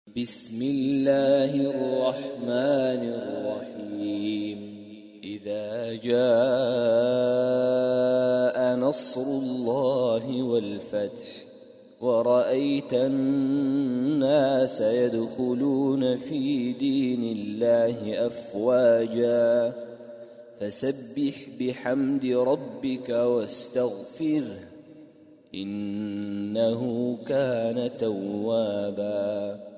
بسم الله الرحمن الرحيم. إذا جاء نصر الله والفتح ورأيت الناس يدخلون في دين الله أفواجا فسبح بحمد ربك واستغفره إنه كان توابا.